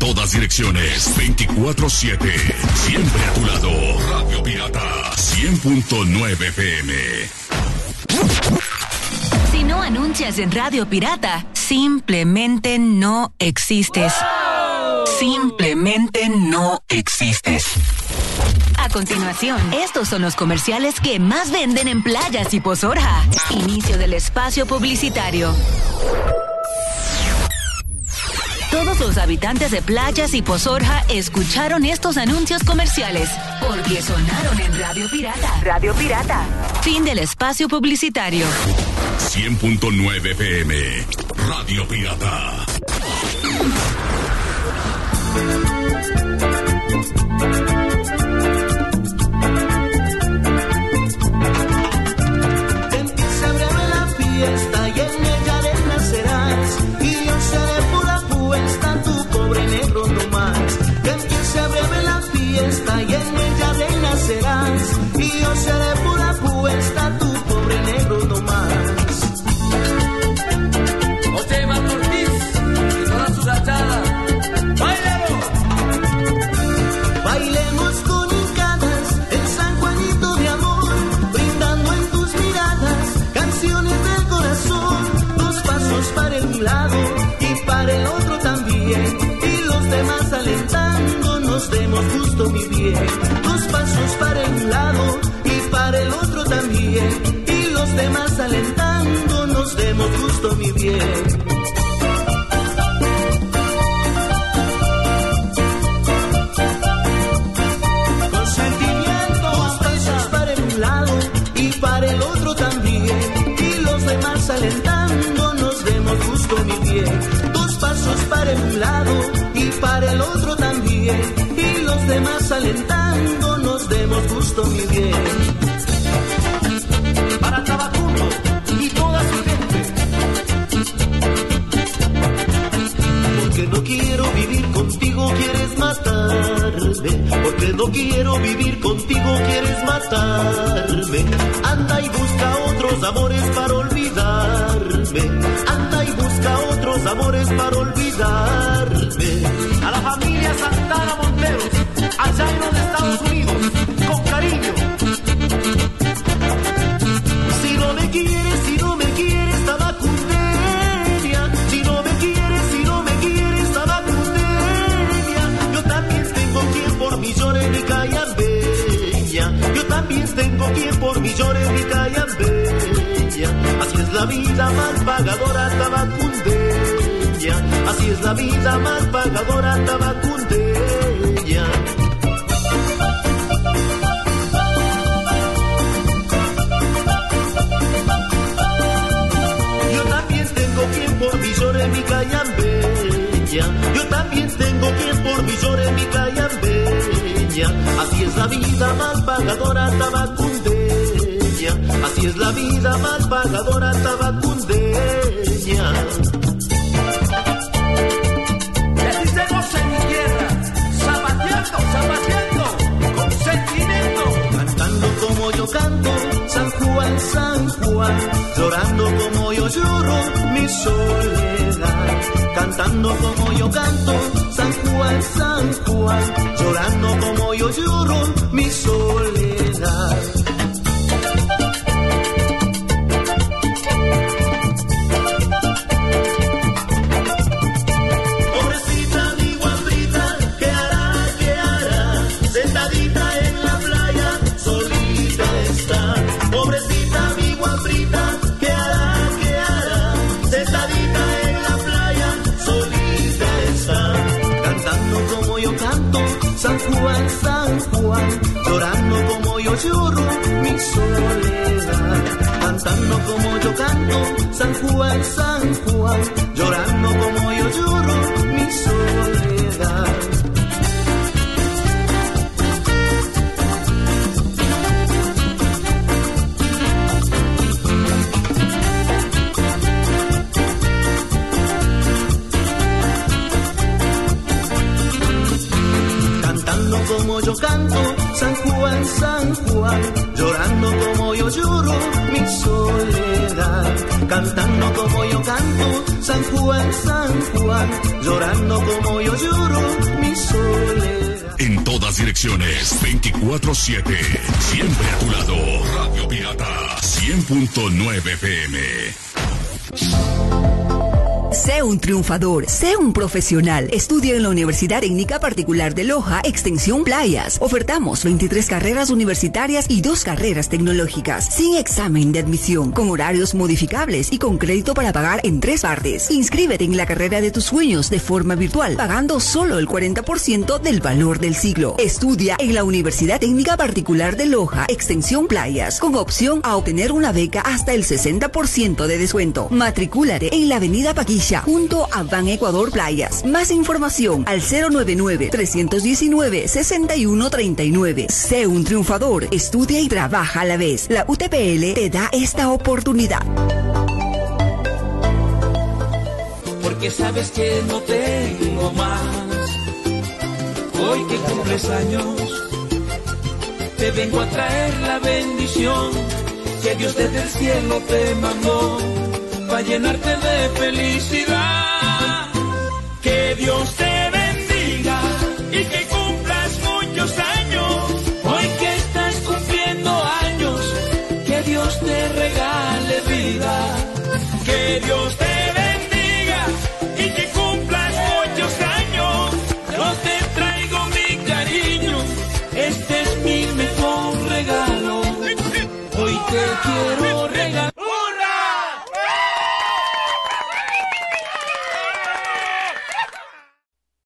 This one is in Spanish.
todas direcciones, 24/7. Siempre a tu lado. Radio Pirata 100.9 FM. Si no anuncias en Radio Pirata, simplemente no existes. Simplemente no existes. A continuación, estos son los comerciales que más venden en Playas y Pozorja. Inicio del espacio publicitario. Todos los habitantes de Playas y Pozorja escucharon estos anuncios comerciales porque sonaron en Radio Pirata. Radio Pirata. Fin del espacio publicitario. 100.9 FM. Radio Pirata. Empieza breve la fiesta y en ella renacerás, y yo seré pura puesta, tu pobre negro no más. Empieza breve la fiesta y en ella renacerás, y yo seré pura puesta, tu pobre negro no más. José Iván Ortiz y toda su gachada. Bailemos con hincadas en San Juanito de amor, brindando en tus miradas canciones del corazón. Dos pasos para un lado y para el otro también, y los demás alentando nos demos gusto mi bien. Dos pasos para un lado y para el otro también, y los demás alentando nos demos gusto mi bien. Para el otro también, y los demás alentando nos demos gusto mi bien. Dos pasos para un lado y para el otro también, y los demás alentando nos demos gusto mi bien. Para Tabacundo y toda su gente, porque no quiero vivir contigo, quieres matarme. Porque no quiero vivir contigo, quieres matarme. Anda y busca otros amores para olvidarme. Anda y busca otros amores para olvidarme. A la familia Santana Monteros, allá en los Estados Unidos, con cariño. Si no me quieres, Tabacunderia. Si no me quieres, Tabacunderia. Yo también tengo quien por mí llore mi Cayambeña. Yo también tengo quien por mí llore mi Cayambeña. Así es la vida mal pagadora, Tabacundeña. Así es la vida mal pagadora, Tabacundeña. Yo también tengo quien por mí llore mi Cayambeña. Yo también tengo quien por mí llore mi Cayambeña. Así es la vida mal pagadora, Tabacundeña. Así es la vida mal pagadora, Tabacundeña. Y así se goza en mi tierra, zapateando, con sentimiento. Cantando como yo canto, San Juan, San Juan. Llorando como yo lloro, mi soledad. Cantando como yo canto, San Juan, San Juan. Llorando como yo lloro, mi soledad. Pobrecita mi guambrita, ¿qué hará? Sentadita en la playa, solita está. Pobrecita mi guambrita, ¿qué hará? Sentadita en la playa, solita está. Cantando como yo canto, San Juan, San Juan. Llorando como yo lloro, mi soledad. Cantando como yo canto, San Juan, San Juan. Llorando como yo lloro, mi soledad. Cantando como yo canto, San Juan, llorando como yo lloro mi soledad. Cantando como yo canto, San Juan, llorando como yo lloro mi soledad. En todas direcciones, 24/7, siempre a tu lado. Radio Pirata, 100.9 FM. Sé un triunfador, sé un profesional. Estudia en la Universidad Técnica Particular de Loja, Extensión Playas. Ofertamos 23 carreras universitarias y 2 carreras tecnológicas, sin examen de admisión, con horarios modificables y con crédito para pagar en 3 partes. Inscríbete en la carrera de tus sueños de forma virtual, pagando solo el 40% del valor del siglo. Estudia en la Universidad Técnica Particular de Loja, Extensión Playas, con opción a obtener una beca hasta el 60% de descuento. Matricúlate en la Avenida Paquilla, junto a Ban Ecuador Playas. Más información al 099-319-6139. Sé un triunfador, estudia y trabaja a la vez. La UTPL te da esta oportunidad. Porque sabes que no tengo más. Hoy que cumples años, te vengo a traer la bendición que Dios desde el cielo te mandó, para llenarte de felicidad. Que Dios te bendiga y que cumplas muchos años. Hoy que estás cumpliendo años, que Dios te regale vida. Que Dios te bendiga y que cumplas muchos años. Yo te traigo mi cariño, este es mi mejor regalo. Hoy te quiero